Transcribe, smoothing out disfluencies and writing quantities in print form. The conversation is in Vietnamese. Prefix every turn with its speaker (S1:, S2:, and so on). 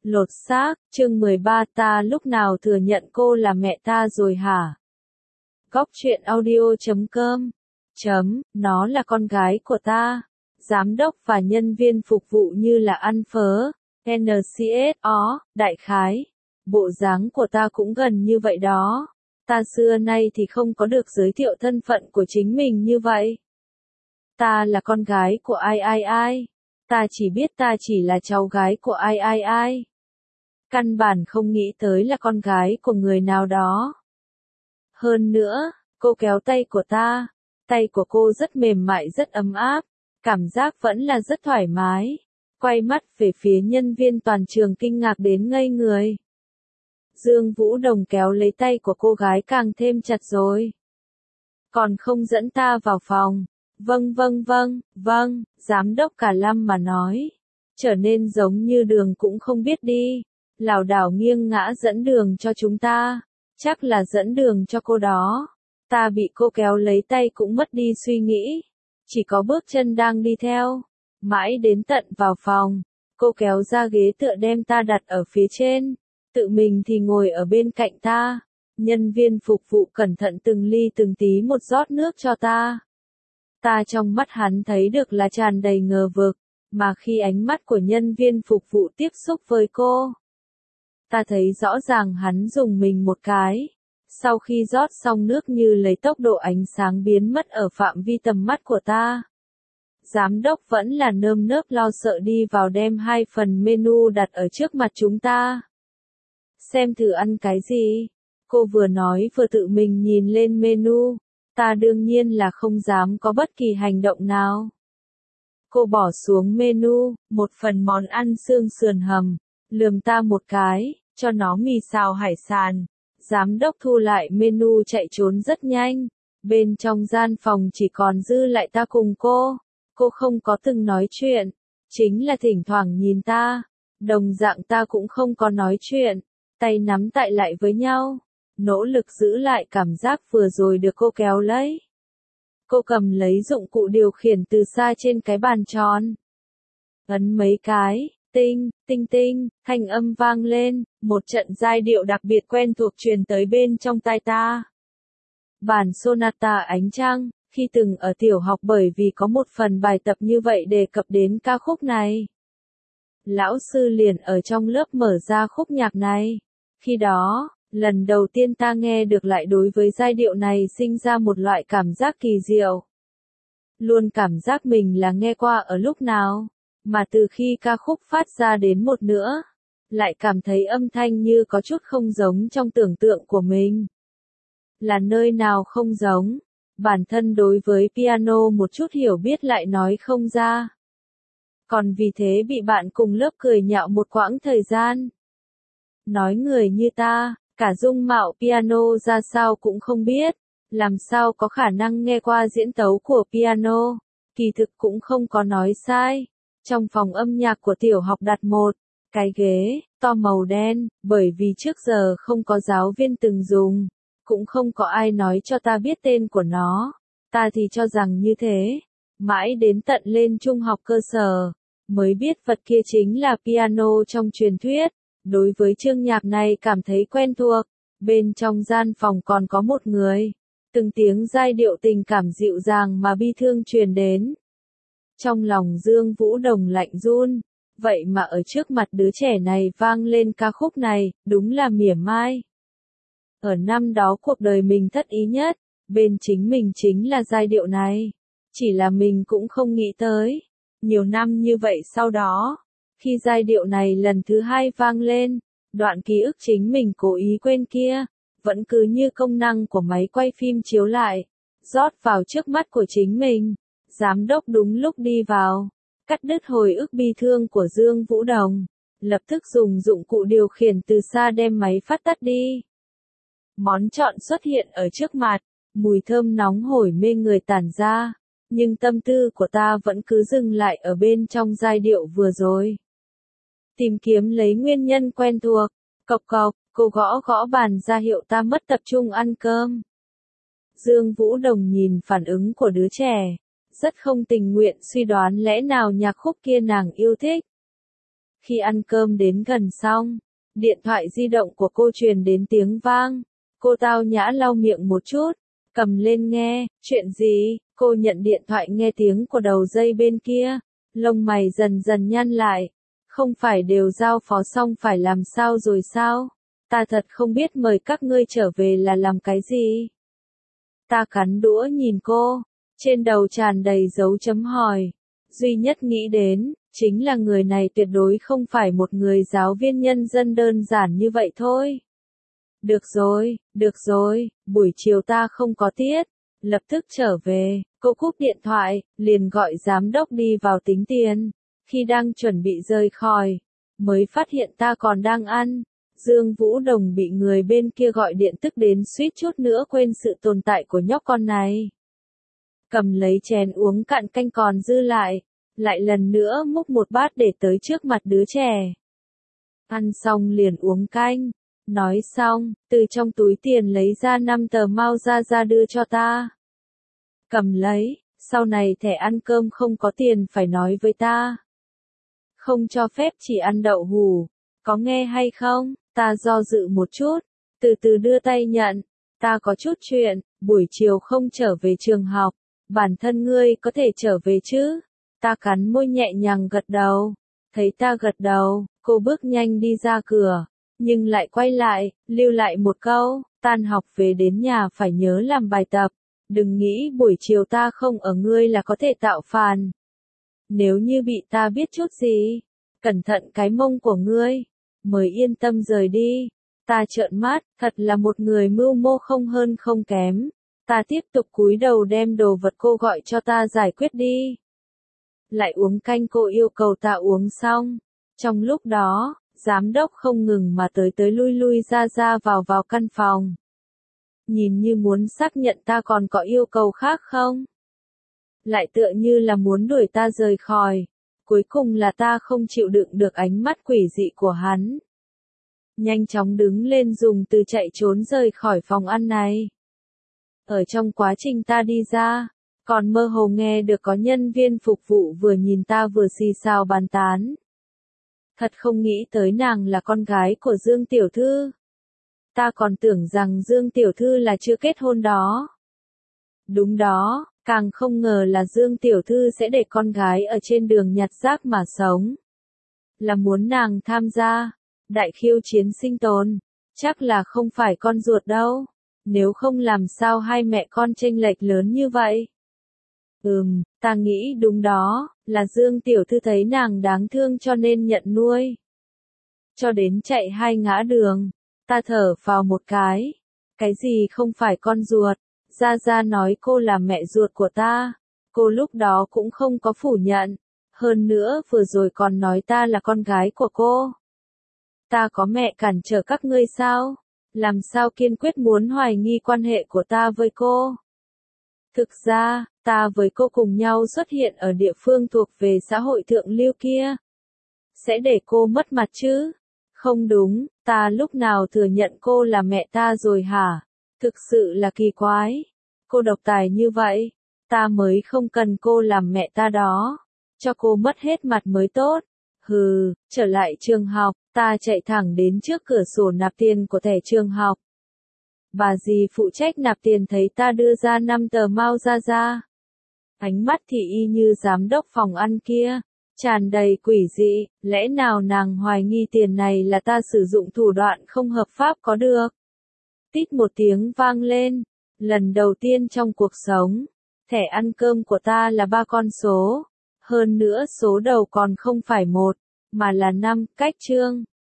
S1: Lột xác, chương 13 ta lúc nào thừa nhận cô là mẹ ta rồi hả? Góc truyện audio.com Nó là con gái của ta. Giám đốc và nhân viên phục vụ như là ăn phớ. NCSO, đại khái. Bộ dáng của ta cũng gần như vậy đó. Ta xưa nay thì không có được giới thiệu thân phận của chính mình như vậy. Ta là con gái của ai. Ta chỉ biết ta chỉ là cháu gái của ai. Căn bản không nghĩ tới là con gái của người nào đó. Hơn nữa, cô kéo tay của ta. Tay của cô rất mềm mại rất ấm áp. Cảm giác vẫn là rất thoải mái. Quay mắt về phía nhân viên toàn trường kinh ngạc đến ngây người. Dương Vũ Đồng kéo lấy tay của cô gái càng thêm chặt rồi. Còn không dẫn ta vào phòng. Vâng, giám đốc cả Lâm mà nói. Trở nên giống như đường cũng không biết đi. Lảo đảo nghiêng ngã dẫn đường cho chúng ta. Chắc là dẫn đường cho cô đó. Ta bị cô kéo lấy tay cũng mất đi suy nghĩ. Chỉ có bước chân đang đi theo. Mãi đến tận vào phòng. Cô kéo ra ghế tựa đem ta đặt ở phía trên. Tự mình thì ngồi ở bên cạnh ta. Nhân viên phục vụ cẩn thận từng ly từng tí một rót nước cho ta. Ta trong mắt hắn thấy được là tràn đầy ngờ vực. Mà khi ánh mắt của nhân viên phục vụ tiếp xúc với cô, ta thấy rõ ràng hắn dùng mình một cái. Sau khi rót xong nước như lấy tốc độ ánh sáng biến mất ở phạm vi tầm mắt của ta. Giám đốc vẫn là nơm nớp lo sợ đi vào đem 2 phần menu đặt ở trước mặt chúng ta. Xem thử ăn cái gì. Cô vừa nói vừa tự mình nhìn lên menu. Ta đương nhiên là không dám có bất kỳ hành động nào. Cô bỏ xuống menu, một phần món ăn xương sườn hầm, lườm ta một cái, cho nó mì xào hải sản. Giám đốc thu lại menu chạy trốn rất nhanh. Bên trong gian phòng chỉ còn dư lại ta cùng cô. Cô không có từng nói chuyện, chính là thỉnh thoảng nhìn ta. Đồng dạng ta cũng không có nói chuyện, tay nắm tại lại với nhau. Nỗ lực giữ lại cảm giác vừa rồi được cô kéo lấy. Cô cầm lấy dụng cụ điều khiển từ xa trên cái bàn tròn. Ấn mấy cái, tinh, thanh âm vang lên, một trận giai điệu đặc biệt quen thuộc truyền tới bên trong tai ta. Bản Sonata Ánh Trăng, khi từng ở tiểu học bởi vì có một phần bài tập như vậy đề cập đến ca khúc này. Lão sư liền ở trong lớp mở ra khúc nhạc này. Khi đó, lần đầu tiên ta nghe được lại đối với giai điệu này sinh ra một loại cảm giác kỳ diệu. Luôn cảm giác mình là nghe qua ở lúc nào, mà từ khi ca khúc phát ra đến một nửa, lại cảm thấy âm thanh như có chút không giống trong tưởng tượng của mình. Là nơi nào không giống, bản thân đối với piano một chút hiểu biết lại nói không ra. Còn vì thế bị bạn cùng lớp cười nhạo một quãng thời gian. Nói người như ta, cả dung mạo piano ra sao cũng không biết, làm sao có khả năng nghe qua diễn tấu của piano, kỳ thực cũng không có nói sai. Trong phòng âm nhạc của tiểu học đặt một cái ghế to màu đen, bởi vì trước giờ không có giáo viên từng dùng, cũng không có ai nói cho ta biết tên của nó. Ta thì cho rằng như thế, mãi đến tận lên trung học cơ sở, mới biết vật kia chính là piano trong truyền thuyết. Đối với chương nhạc này cảm thấy quen thuộc. Bên trong gian phòng còn có một người. Từng tiếng giai điệu tình cảm dịu dàng mà bi thương truyền đến. Trong lòng Dương Vũ Đồng lạnh run. Vậy mà ở trước mặt đứa trẻ này vang lên ca khúc này, đúng là mỉa mai. Ở năm đó cuộc đời mình thất ý nhất, bên chính mình chính là giai điệu này. Chỉ là mình cũng không nghĩ tới. Nhiều năm như vậy sau đó, khi giai điệu này lần thứ 2 vang lên, đoạn ký ức chính mình cố ý quên kia, vẫn cứ như công năng của máy quay phim chiếu lại, rót vào trước mắt của chính mình. Giám đốc đúng lúc đi vào, cắt đứt hồi ức bi thương của Dương Vũ Đồng, lập tức dùng dụng cụ điều khiển từ xa đem máy phát tắt đi. Món chọn xuất hiện ở trước mặt, mùi thơm nóng hổi mê người tản ra, nhưng tâm tư của ta vẫn cứ dừng lại ở bên trong giai điệu vừa rồi. Tìm kiếm lấy nguyên nhân quen thuộc, cộc cộc, cô gõ gõ bàn ra hiệu ta mất tập trung ăn cơm. Dương Vũ Đồng nhìn phản ứng của đứa trẻ, rất không tình nguyện suy đoán lẽ nào nhạc khúc kia nàng yêu thích. Khi ăn cơm đến gần xong, điện thoại di động của cô truyền đến tiếng vang. Cô tao nhã lau miệng một chút, cầm lên nghe, chuyện gì? Cô nhận điện thoại nghe tiếng của đầu dây bên kia, lông mày dần dần nhăn lại. Không phải đều giao phó xong phải làm sao rồi sao? Ta thật không biết mời các ngươi trở về là làm cái gì. Ta cắn đũa nhìn cô, trên đầu tràn đầy dấu chấm hỏi. Duy nhất nghĩ đến, chính là người này tuyệt đối không phải một người giáo viên nhân dân đơn giản như vậy thôi. Được rồi, buổi chiều ta không có tiết, lập tức trở về. Cô cúp điện thoại, liền gọi giám đốc đi vào tính tiền. Khi đang chuẩn bị rời khỏi, mới phát hiện ta còn đang ăn. Dương Vũ Đồng bị người bên kia gọi điện tức đến suýt chút nữa quên sự tồn tại của nhóc con này. Cầm lấy chén uống cạn canh còn dư lại lần nữa múc một bát để tới trước mặt đứa trẻ. Ăn xong liền uống canh. Nói xong, từ trong túi tiền lấy ra 5 tờ mao ra đưa cho ta. Cầm lấy, sau này thẻ ăn cơm không có tiền phải nói với ta. Không cho phép chỉ ăn đậu hủ, có nghe hay không? Ta do dự một chút, từ từ đưa tay nhận. Ta có chút chuyện, buổi chiều không trở về trường học, bản thân ngươi có thể trở về chứ? Ta cắn môi nhẹ nhàng gật đầu. Thấy ta gật đầu, cô bước nhanh đi ra cửa, nhưng lại quay lại, lưu lại một câu, tan học về đến nhà phải nhớ làm bài tập. Đừng nghĩ buổi chiều ta không ở ngươi là có thể tạo phản. Nếu như bị ta biết chút gì, cẩn thận cái mông của ngươi, mới yên tâm rời đi. Ta trợn mắt, thật là một người mưu mô không hơn không kém. Ta tiếp tục cúi đầu đem đồ vật cô gọi cho ta giải quyết đi. Lại uống canh cô yêu cầu ta uống xong. Trong lúc đó, giám đốc không ngừng mà tới lui ra vào căn phòng. Nhìn như muốn xác nhận ta còn có yêu cầu khác không? Lại tựa như là muốn đuổi ta rời khỏi. Cuối cùng là ta không chịu đựng được ánh mắt quỷ dị của hắn. Nhanh chóng đứng lên dùng từ chạy trốn rời khỏi phòng ăn này. Ở trong quá trình ta đi ra, còn mơ hồ nghe được có nhân viên phục vụ vừa nhìn ta vừa xì xào bàn tán. Thật không nghĩ tới nàng là con gái của Dương Tiểu Thư. Ta còn tưởng rằng Dương Tiểu Thư là chưa kết hôn đó. Đúng đó, càng không ngờ là Dương Tiểu Thư sẽ để con gái ở trên đường nhặt rác mà sống. Là muốn nàng tham gia đại khiêu chiến sinh tồn, chắc là không phải con ruột đâu. Nếu không làm sao hai mẹ con chênh lệch lớn như vậy. Ta nghĩ đúng đó, là Dương Tiểu Thư thấy nàng đáng thương cho nên nhận nuôi. Cho đến chạy 2 ngã đường, ta thở phào một cái. Cái gì không phải con ruột, Gia nói cô là mẹ ruột của ta. Cô lúc đó cũng không có phủ nhận. Hơn nữa vừa rồi còn nói ta là con gái của cô. Ta có mẹ cản trở các ngươi sao? Làm sao kiên quyết muốn hoài nghi quan hệ của ta với cô? Thực ra, ta với cô cùng nhau xuất hiện ở địa phương thuộc về xã hội thượng lưu kia. Sẽ để cô mất mặt chứ? Không đúng, ta lúc nào thừa nhận cô là mẹ ta rồi hả? Thực sự là kỳ quái. Cô độc tài như vậy, ta mới không cần cô làm mẹ ta đó. Cho cô mất hết mặt mới tốt. Trở lại trường học, ta chạy thẳng đến trước cửa sổ nạp tiền của thẻ trường học. Bà dì phụ trách nạp tiền thấy ta đưa ra 5 tờ mao ra. Ánh mắt thì y như giám đốc phòng ăn kia, tràn đầy quỷ dị, lẽ nào nàng hoài nghi tiền này là ta sử dụng thủ đoạn không hợp pháp có được. Tít một tiếng vang lên, lần đầu tiên trong cuộc sống, thẻ ăn cơm của ta là 3 con số, hơn nữa số đầu còn không phải 1, mà là 5, cách chương.